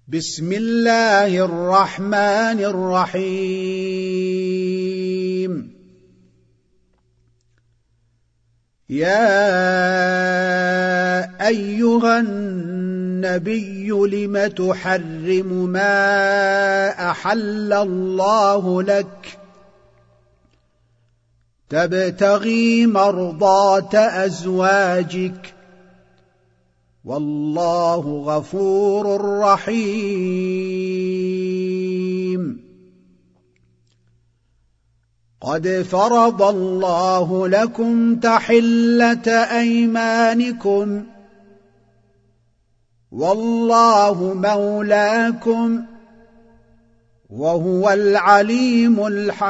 بسم الله الرحمن الرحيم. يا أيها النبي لم تحرم ما أحل الله لك تبتغي مرضات أزواجك والله غفور رحيم. قد فرض الله لكم تحلة أيمانكم والله مولاكم وهو العليم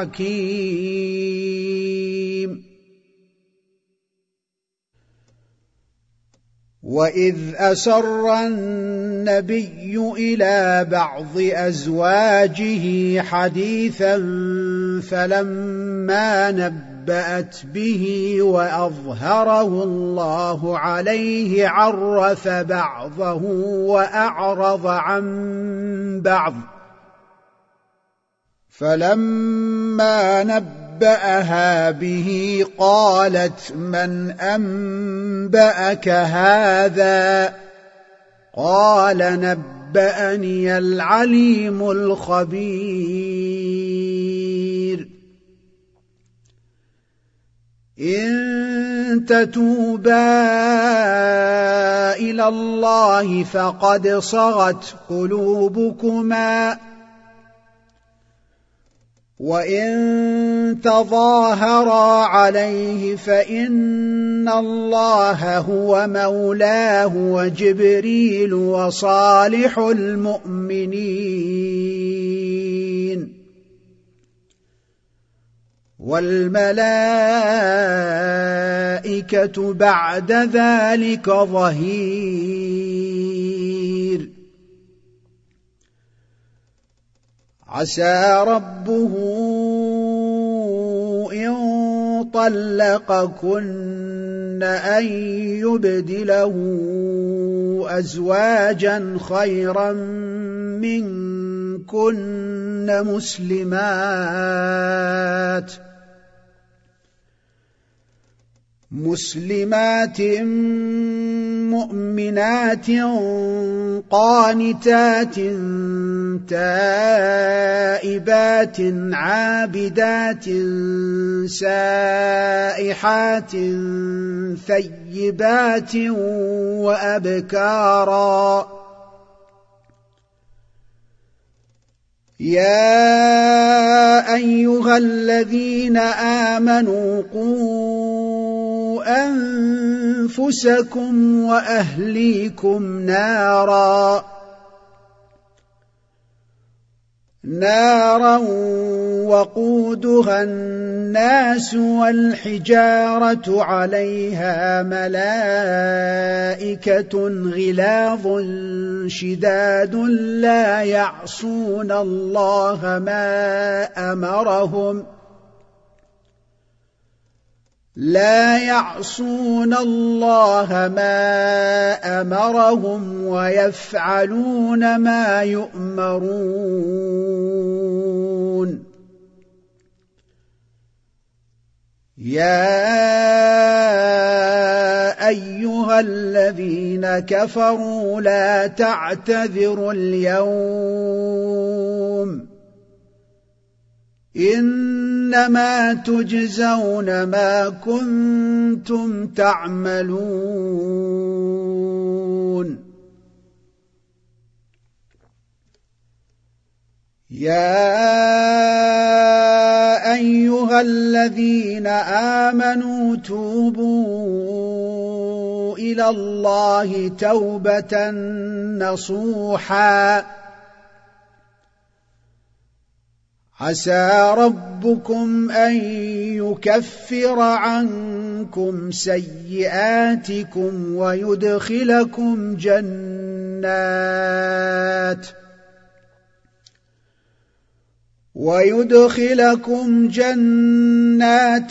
الحكيم. وإذ أسر النبي إلى بعض أزواجه حديثا فلما نبأت به وأظهره الله عليه عرف بعضه وأعرض عن بعض، فلما نبأها به قالت من أنبأك هذا؟ قال نبأني العليم الخبير. إن تتوبا إلى الله فقد صغت قلوبكما، وإن تظاهرا عليه فإن الله هو مولاه وجبريل وصالح المؤمنين والملائكة بعد ذلك ظهير. عسى ربه إن طلقكن أن يبدله أزواجا خيرا منكن مسلمات مؤمنات قانتات تائبات عابدات سائحات ثيبات وأبكارا. يا أيها الذين آمنوا قوا أنفسكم وأهليكم نارا وقودها الناس والحجارة عليها ملائكة غلاظ شداد لا يعصون الله ما أمرهم ويفعلون ما يؤمرون. يا أيها الذين كفروا لا تعتذروا اليوم إنما تجزون ما كنتم تعملون. يا أيها الذين آمنوا توبوا إلى الله توبة نصوحا عسى ربكم أن يكفر عنكم سيئاتكم ويدخلكم جنات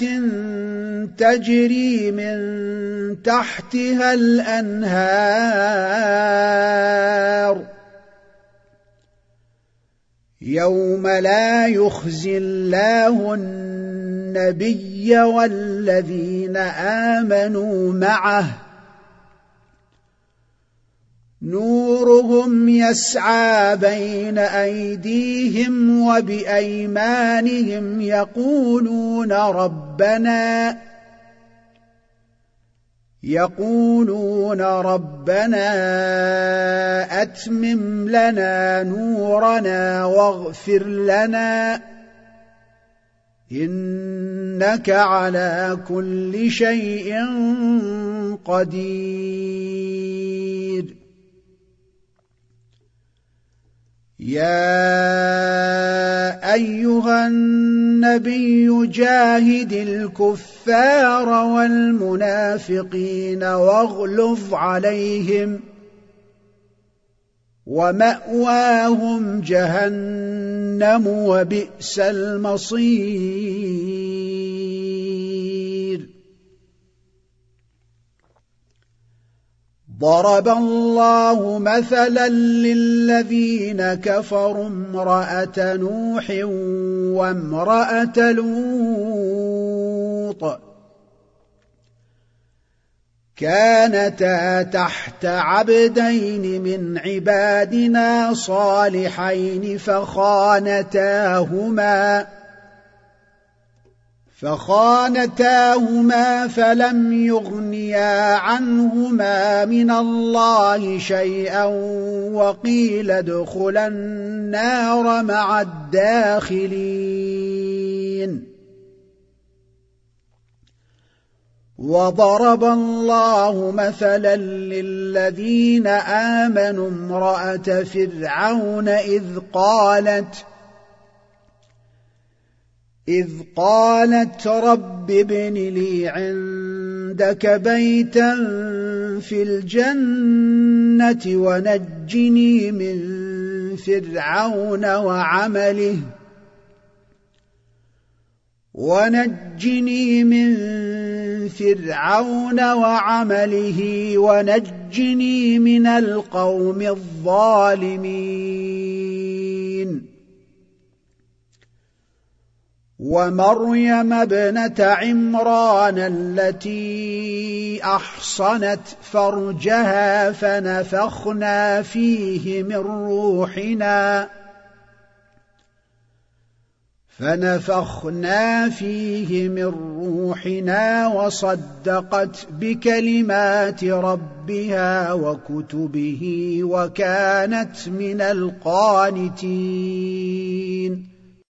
تجري من تحتها الأنهار يوم لا يخزي الله النبي والذين آمنوا معه نورهم يسعى بين أيديهم وبأيمانهم يقولون ربنا أتمم لنا نورنا واغفر لنا إنك على كل شيء قدير. يا أيها النبي جاهد الكفار والمنافقين واغلظ عليهم ومأواهم جهنم وبئس المصير. ضرب الله مثلا للذين كفروا امرأة نوح وامرأة لوط كانتا تحت عبدين من عبادنا صالحين فخانتاهما فلم يغنيا عنهما من الله شيئا وقيل ادخلا النار مع الداخلين. وضرب الله مثلا للذين آمنوا امرأة فرعون إذ قالت رب ابن لي عندك بيتا في الجنة ونجني من فرعون وعمله ونجني من القوم الظالمين. ومريم ابنة عمران التي أحصنت فرجها فنفخنا فيه من روحنا وصدقت بكلمات ربها وكتبه وكانت من القانتين.